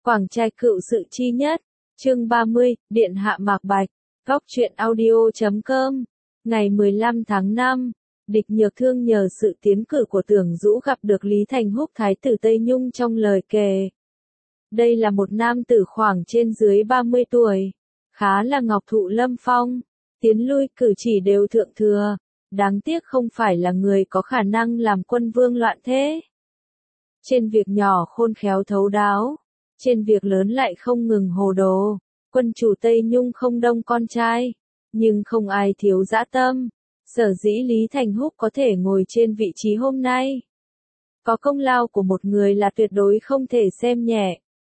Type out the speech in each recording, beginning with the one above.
Quảng trai cựu sự chi nhất, chương 30, Điện hạ Mạc Bạch, góc truyện audio.com, ngày 15 tháng 5, Địch Nhược Thương nhờ sự tiến cử của Tưởng Dũ gặp được Lý Thành Húc thái tử Tây Nhung trong lời kể. Đây là một nam tử khoảng trên dưới 30 tuổi, khá là ngọc thụ lâm phong, tiến lui cử chỉ đều thượng thừa, đáng tiếc không phải là người có khả năng làm quân vương loạn thế. Trên việc nhỏ khôn khéo thấu đáo, trên việc lớn lại không ngừng hồ đồ. Quân chủ Tây Nhung không đông con trai, nhưng không ai thiếu dã tâm. Sở dĩ Lý Thành Húc có thể ngồi trên vị trí hôm nay, có công lao của một người là tuyệt đối không thể xem nhẹ.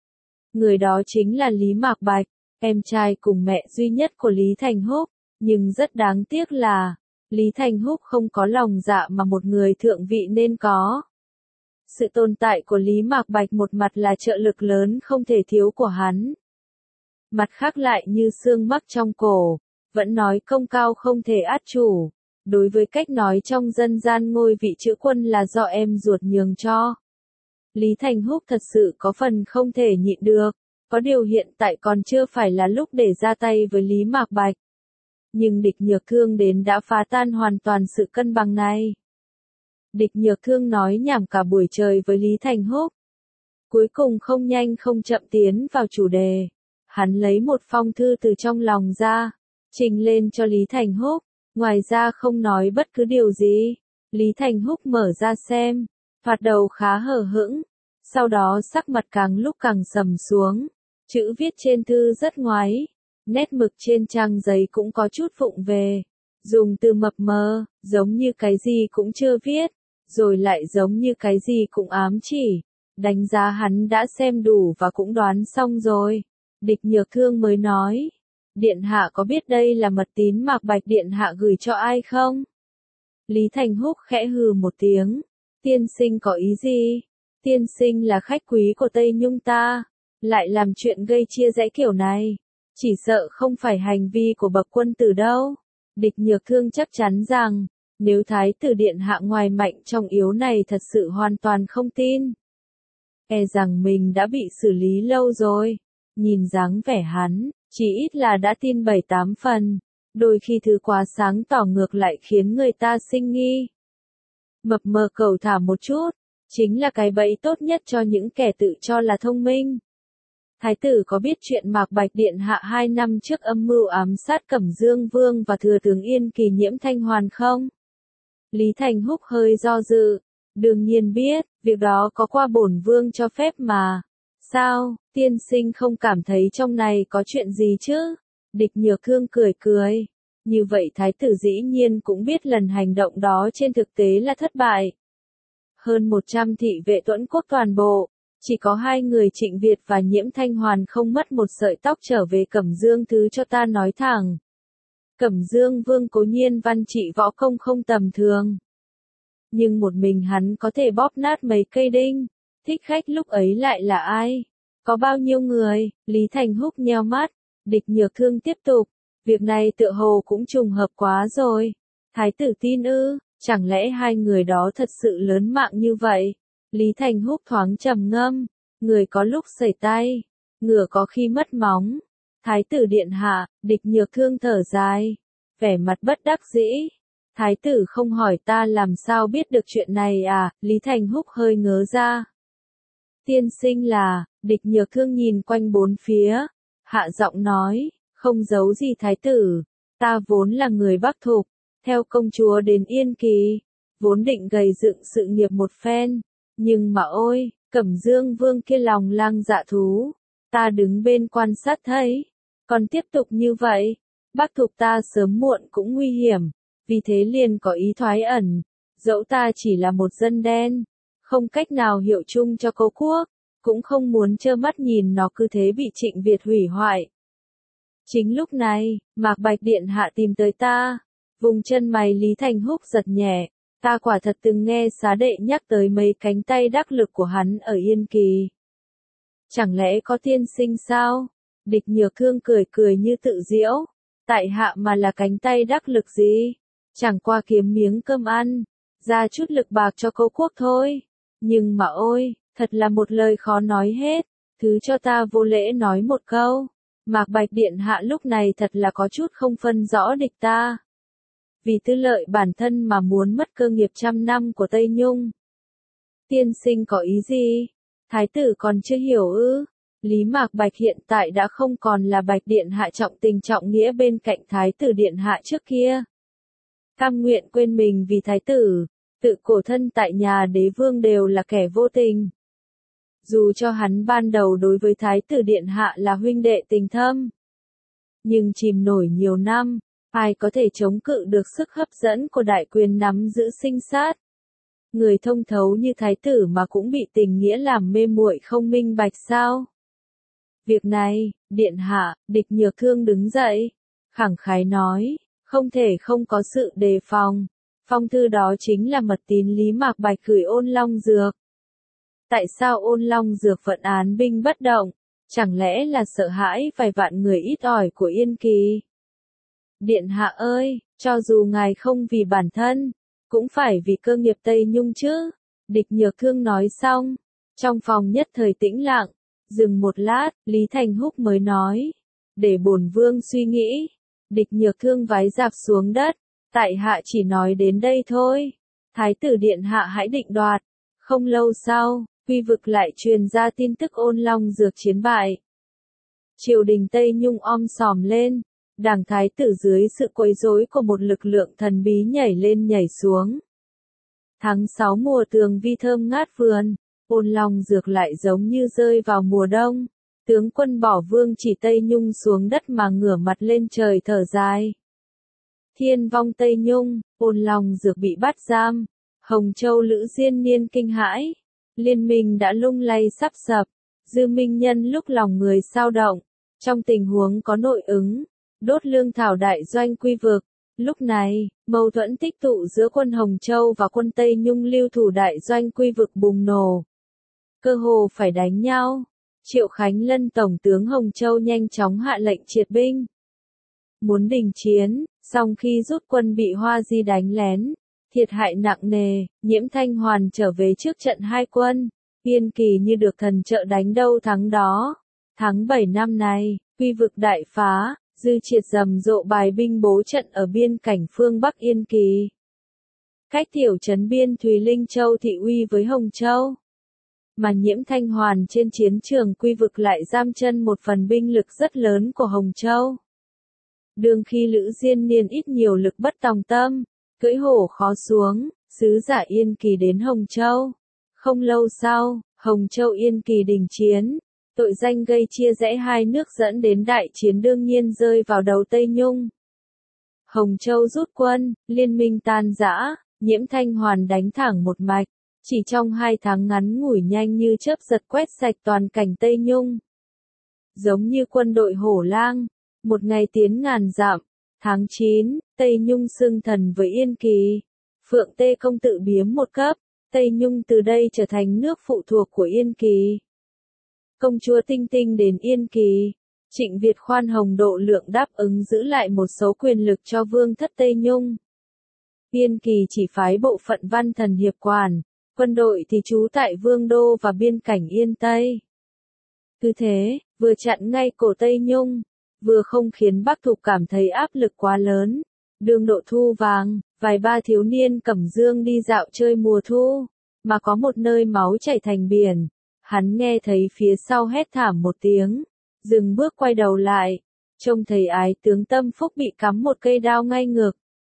Người đó chính là Lý Mạc Bạch, em trai cùng mẹ duy nhất của Lý Thành Húc. Nhưng rất đáng tiếc là, Lý Thành Húc không có lòng dạ mà một người thượng vị nên có. Sự tồn tại của Lý Mạc Bạch một mặt là trợ lực lớn không thể thiếu của hắn. Mặt khác lại như xương mắc trong cổ, vẫn nói công cao không thể át chủ. Đối với cách nói trong dân gian ngôi vị chữ quân là do em ruột nhường cho. Lý Thành Húc thật sự có phần không thể nhịn được, có điều hiện tại còn chưa phải là lúc để ra tay với Lý Mạc Bạch. Nhưng Địch Nhược Thương đến đã phá tan hoàn toàn sự cân bằng này. Địch Nhược Thương nói nhảm cả buổi trời với Lý Thành Húc. Cuối cùng không nhanh không chậm tiến vào chủ đề. Hắn lấy một phong thư từ trong lòng ra, trình lên cho Lý Thành Húc, ngoài ra không nói bất cứ điều gì. Lý Thành Húc mở ra xem, thoạt đầu khá hờ hững, sau đó sắc mặt càng lúc càng sầm xuống, chữ viết trên thư rất ngoáy, nét mực trên trang giấy cũng có chút vụng về, dùng từ mập mờ, giống như cái gì cũng chưa viết, rồi lại giống như cái gì cũng ám chỉ, đánh giá hắn đã xem đủ và cũng đoán xong rồi. Địch Nhược Thương mới nói, Điện hạ có biết đây là mật tín Mạc Bạch Điện hạ gửi cho ai không? Lý Thành Húc khẽ hừ một tiếng, tiên sinh có ý gì? Tiên sinh là khách quý của Tây Nhung ta, lại làm chuyện gây chia rẽ kiểu này, chỉ sợ không phải hành vi của bậc quân tử đâu. Địch Nhược Thương chắc chắn rằng, nếu thái tử điện hạ ngoài mạnh trong yếu này thật sự hoàn toàn không tin, e rằng mình đã bị xử lý lâu rồi. Nhìn dáng vẻ hắn, chỉ ít là đã tin 7-8 phần, đôi khi thứ quá sáng tỏ ngược lại khiến người ta sinh nghi. Mập mờ cầu thả một chút, chính là cái bẫy tốt nhất cho những kẻ tự cho là thông minh. Thái tử có biết chuyện Mạc Bạch Điện hạ 2 năm trước âm mưu ám sát Cẩm Dương Vương và thừa tướng Yên Kỳ Nhiễm Thanh Hoàn không? Lý Thành Húc hơi do dự, đương nhiên biết, việc đó có qua bổn vương cho phép mà. Sao, tiên sinh không cảm thấy trong này có chuyện gì chứ? Địch Nhược Thương cười cười. Như vậy thái tử dĩ nhiên cũng biết lần hành động đó trên thực tế là thất bại. Hơn 100 thị vệ tuẫn quốc toàn bộ, chỉ có 2 người Trịnh Việt và Nhiễm Thanh Hoàn không mất một sợi tóc trở về Cẩm Dương thứ cho ta nói thẳng. Cẩm Dương Vương cố nhiên văn trị võ công không tầm thường, nhưng một mình hắn có thể bóp nát mấy cây đinh. Thích khách lúc ấy lại là ai? Có bao nhiêu người? Lý Thành Húc nheo mắt. Địch Nhược Thương tiếp tục. Việc này tựa hồ cũng trùng hợp quá rồi. Thái tử tin ư? Chẳng lẽ 2 người đó thật sự lớn mạng như vậy? Lý Thành Húc thoáng trầm ngâm. Người có lúc sẩy tay, ngựa có khi mất móng. Thái tử điện hạ, Địch Nhược Thương thở dài, vẻ mặt bất đắc dĩ. Thái tử không hỏi ta làm sao biết được chuyện này à? Lý Thành Húc hơi ngớ ra. Tiên sinh là, Địch Nhược Thương nhìn quanh bốn phía, hạ giọng nói, không giấu gì thái tử, ta vốn là người Bắc Thục, theo công chúa đến Yên Kỳ, vốn định gầy dựng sự nghiệp một phen, nhưng mà ôi, Cẩm Dương Vương kia lòng lang dạ thú, ta đứng bên quan sát thấy, còn tiếp tục như vậy, Bắc Thục ta sớm muộn cũng nguy hiểm, vì thế liền có ý thoái ẩn, dẫu ta chỉ là một dân đen, không cách nào hiệu chung cho Cố quốc, cũng không muốn trơ mắt nhìn nó cứ thế bị Trịnh Việt hủy hoại. Chính lúc này, Mạc Bạch Điện hạ tìm tới ta, vùng chân mày Lý Thành Húc giật nhẹ, ta quả thật từng nghe xá đệ nhắc tới mấy cánh tay đắc lực của hắn ở Yên Kỳ. Chẳng lẽ có tiên sinh sao? Địch Nhược Thương cười cười như tự giễu, tại hạ mà là cánh tay đắc lực gì? Chẳng qua kiếm miếng cơm ăn, ra chút lực bạc cho Cố quốc thôi. Nhưng mà ôi, thật là một lời khó nói hết. Thứ cho ta vô lễ nói một câu. Mạc Bạch điện hạ lúc này thật là có chút không phân rõ địch ta. Vì tư lợi bản thân mà muốn mất cơ nghiệp trăm năm của Tây Nhung. Tiên sinh có ý gì? Thái tử còn chưa hiểu ư? Lý Mạc Bạch hiện tại đã không còn là Bạch điện hạ trọng tình trọng nghĩa bên cạnh Thái tử điện hạ trước kia. Cam nguyện quên mình vì Thái tử, tự cổ thân tại nhà đế vương đều là kẻ vô tình. Dù cho hắn ban đầu đối với Thái tử điện hạ là huynh đệ tình thâm, nhưng chìm nổi nhiều năm, ai có thể chống cự được sức hấp dẫn của đại quyền nắm giữ sinh sát. Người thông thấu như Thái tử mà cũng bị tình nghĩa làm mê muội không minh bạch sao? Việc này, điện hạ, Địch Nhược Thương đứng dậy, khẳng khái nói, không thể không có sự đề phòng. Phong thư đó chính là mật tín Lý Mạc Bạch gửi Ôn Long Dược. Tại sao Ôn Long Dược vẫn án binh bất động? Chẳng lẽ là sợ hãi vài vạn người ít ỏi của Yên Kỳ? Điện hạ ơi, cho dù ngài không vì bản thân, cũng phải vì cơ nghiệp Tây Nhung chứ. Địch Nhược Thương nói xong, trong phòng nhất thời tĩnh lặng, dừng một lát, Lý Thành Húc mới nói, để bổn vương suy nghĩ. Địch Nhược Thương vái rạp xuống đất, tại hạ chỉ nói đến đây thôi. Thái tử điện hạ hãy định đoạt. Không lâu sau, Quy Vực lại truyền ra tin tức Ôn Long Dược chiến bại. Triều đình Tây Nhung sòm lên, đảng thái tử dưới sự quấy rối của một lực lượng thần bí nhảy lên nhảy xuống. Tháng 6 mùa tường vi thơm ngát vườn, Ôn Long Dược lại giống như rơi vào mùa đông. Tướng quân bỏ vương chỉ Tây Nhung xuống đất mà ngửa mặt lên trời thở dài. Thiên vong Tây Nhung, Ôn Long Dược bị bắt giam. Hồng Châu Lữ Diên Niên kinh hãi. Liên minh đã lung lay sắp sập. Dư Minh Nhân lúc lòng người xao động. Trong tình huống có nội ứng, đốt lương thảo đại doanh Quy Vực. Lúc này, mâu thuẫn tích tụ giữa quân Hồng Châu và quân Tây Nhung lưu thủ đại doanh Quy Vực bùng nổ. Cơ hồ phải đánh nhau. Triệu Khánh Lân Tổng tướng Hồng Châu nhanh chóng hạ lệnh triệt binh. Muốn đình chiến, song khi rút quân bị Hoa Di đánh lén, thiệt hại nặng nề, Nhiễm Thanh Hoàn trở về trước trận hai quân. Yên Kỳ như được thần trợ đánh đâu thắng đó. Tháng 7 năm nay, Quy Vực đại phá, Dư Triệt rầm rộ bài binh bố trận ở biên cảnh phương Bắc Yên Kỳ. Cách tiểu trấn biên Thùy Linh Châu thị uy với Hồng Châu. Mà Nhiễm Thanh Hoàn trên chiến trường Quy Vực lại giam chân một phần binh lực rất lớn của Hồng Châu. Đương khi Lữ Diên Niên ít nhiều lực bất tòng tâm, cưỡi hổ khó xuống, sứ giả Yên Kỳ đến Hồng Châu. Không lâu sau, Hồng Châu Yên Kỳ đình chiến, tội danh gây chia rẽ hai nước dẫn đến đại chiến đương nhiên rơi vào đầu Tây Nhung. Hồng Châu rút quân, liên minh tan rã, Nhiễm Thanh Hoàn đánh thẳng một mạch. Chỉ trong 2 tháng ngắn ngủi nhanh như chớp giật quét sạch toàn cảnh Tây Nhung. Giống như quân đội hổ lang, một ngày tiến ngàn dặm. Tháng 9, Tây Nhung xưng thần với Yên Kỳ. Phượng Tê Công tự biếm một cấp, Tây Nhung từ đây trở thành nước phụ thuộc của Yên Kỳ. Công chúa Tinh Tinh đến Yên Kỳ. Trịnh Việt khoan hồng độ lượng đáp ứng giữ lại một số quyền lực cho vương thất Tây Nhung. Yên Kỳ chỉ phái bộ phận văn thần hiệp quản. Quân đội thì trú tại Vương Đô và biên cảnh Yên Tây. Cứ thế, vừa chặn ngay cổ Tây Nhung, vừa không khiến Bắc Thục cảm thấy áp lực quá lớn. Đường độ thu vàng, vài ba thiếu niên cầm dương đi dạo chơi mùa thu, mà có một nơi máu chảy thành biển. Hắn nghe thấy phía sau hét thảm một tiếng, dừng bước quay đầu lại, trông thấy ái tướng Tâm Phúc bị cắm một cây đao ngay ngực.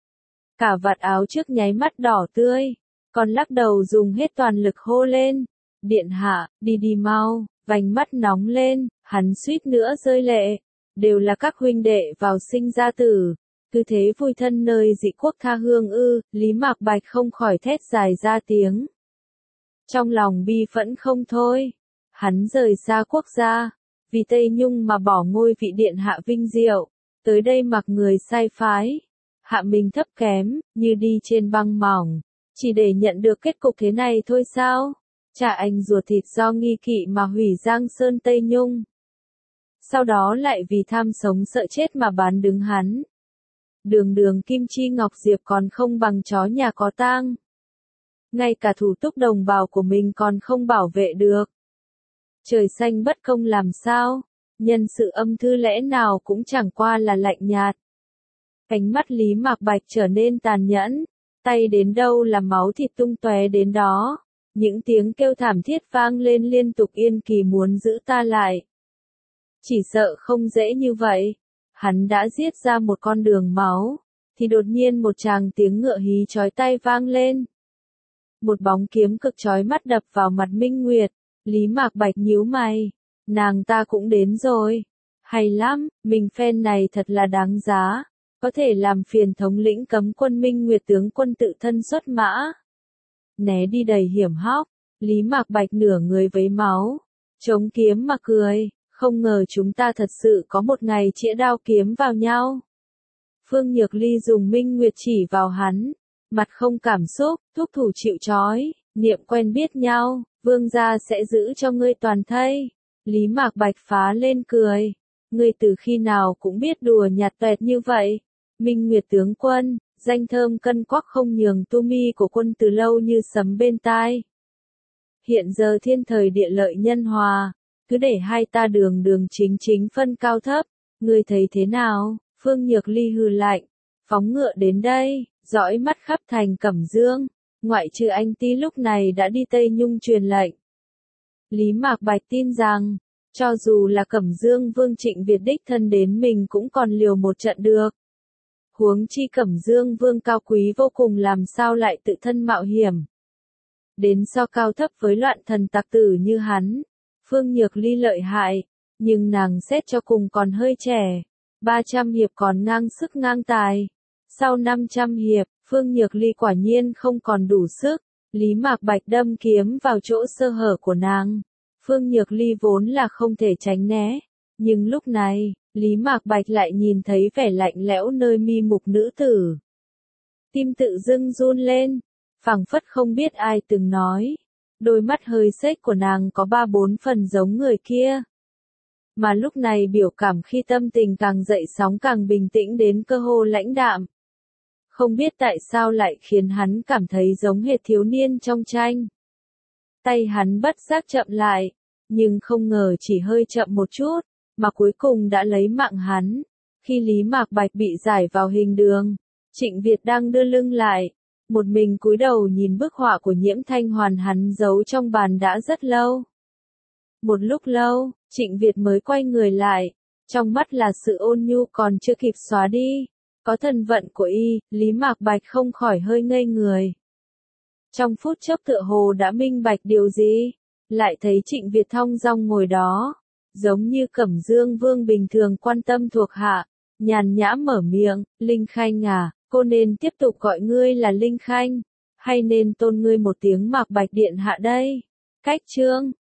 Cả vạt áo trước nháy mắt đỏ tươi. Còn lắc đầu dùng hết toàn lực hô lên. Điện hạ, đi đi mau, vành mắt nóng lên, hắn suýt nữa rơi lệ. Đều là các huynh đệ vào sinh ra tử. Cứ thế vui thân nơi dị quốc tha hương ư, Lý Mạc Bạch không khỏi thét dài ra tiếng. Trong lòng bi phẫn không thôi. Hắn rời xa quốc gia, vì Tây Nhung mà bỏ ngôi vị điện hạ vinh diệu. Tới đây mặc người sai phái. Hạ mình thấp kém, như đi trên băng mỏng. Chỉ để nhận được kết cục thế này thôi sao? Cha anh ruột thịt do nghi kỵ mà hủy Giang Sơn Tây Nhung. Sau đó lại vì tham sống sợ chết mà bán đứng hắn. Đường Kim Chi Ngọc Diệp còn không bằng chó nhà có tang. Ngay cả thủ túc đồng bào của mình còn không bảo vệ được. Trời xanh bất công làm sao? Nhân sự âm thư lẽ nào cũng chẳng qua là lạnh nhạt. Ánh mắt Lý Mạc Bạch trở nên tàn nhẫn, tay đến đâu là máu thịt tung tóe đến đó. Những tiếng kêu thảm thiết vang lên liên tục. Yên Kỳ muốn giữ ta lại. Chỉ sợ không dễ như vậy. Hắn đã giết ra một con đường máu, thì đột nhiên một tràng tiếng ngựa hí chói tai vang lên. Một bóng kiếm cực chói mắt đập vào mặt Minh Nguyệt. Lý Mạc Bạch nhíu mày. Nàng ta cũng đến rồi. Hay lắm, mình phen này thật là đáng giá. Có thể làm phiền thống lĩnh cấm quân Minh Nguyệt tướng quân tự thân xuất mã. Né đi đầy hiểm hóc. Lý Mạc Bạch nửa người với máu. Chống kiếm mà cười. Không ngờ chúng ta thật sự có một ngày chĩa đao kiếm vào nhau. Phương Nhược Ly dùng Minh Nguyệt chỉ vào hắn. Mặt không cảm xúc, thúc thủ chịu trói. Niệm quen biết nhau, vương gia sẽ giữ cho ngươi toàn thây. Lý Mạc Bạch phá lên cười. Ngươi từ khi nào cũng biết đùa nhạt toẹt như vậy. Minh Nguyệt tướng quân, danh thơm cân quắc không nhường tu mi của quân từ lâu như sấm bên tai. Hiện giờ thiên thời địa lợi nhân hòa, cứ để hai ta đường đường chính chính phân cao thấp. Ngươi thấy thế nào? Phương Nhược Ly hừ lạnh, phóng ngựa đến đây, dõi mắt khắp thành Cẩm Dương. Ngoại trừ anh Ti lúc này đã đi Tây Nhung truyền lệnh. Lý Mạc Bạch tin rằng, cho dù là Cẩm Dương Vương Trịnh Việt đích thân đến mình cũng còn liều một trận được. Huống chi Cẩm Dương Vương cao quý vô cùng làm sao lại tự thân mạo hiểm. Đến so cao thấp với loạn thần tặc tử như hắn. Phương Nhược Ly lợi hại, nhưng nàng xét cho cùng còn hơi trẻ. 300 hiệp còn ngang sức ngang tài. Sau 500 hiệp, Phương Nhược Ly quả nhiên không còn đủ sức. Lý Mạc Bạch đâm kiếm vào chỗ sơ hở của nàng. Phương Nhược Ly vốn là không thể tránh né. Nhưng lúc này, Lý Mạc Bạch lại nhìn thấy vẻ lạnh lẽo nơi mi mục nữ tử. Tim tự dưng run lên, phảng phất không biết ai từng nói. Đôi mắt hơi xếch của nàng có 3-4 phần giống người kia. Mà lúc này biểu cảm khi tâm tình càng dậy sóng càng bình tĩnh đến cơ hồ lãnh đạm. Không biết tại sao lại khiến hắn cảm thấy giống hệt thiếu niên trong tranh. Tay hắn bất giác chậm lại, nhưng không ngờ chỉ hơi chậm một chút, mà cuối cùng đã lấy mạng hắn. Khi Lý Mạc Bạch bị giải vào hình đường, Trịnh Việt đang đưa lưng lại, một mình cúi đầu nhìn bức họa của Nhiễm Thanh Hoàn hắn giấu trong bàn đã rất lâu. Một lúc lâu, Trịnh Việt mới quay người lại, trong mắt là sự ôn nhu còn chưa kịp xóa đi. Có thân vận của y, Lý Mạc Bạch không khỏi hơi ngây người. Trong phút chốc tựa hồ đã minh bạch điều gì, lại thấy Trịnh Việt thong dong ngồi đó, giống như Cẩm Dương Vương bình thường quan tâm thuộc hạ, nhàn nhã mở miệng, Linh Khanh à, cô nên tiếp tục gọi ngươi là Linh Khanh, hay nên tôn ngươi một tiếng Mạc Bạch điện hạ đây? Cách chương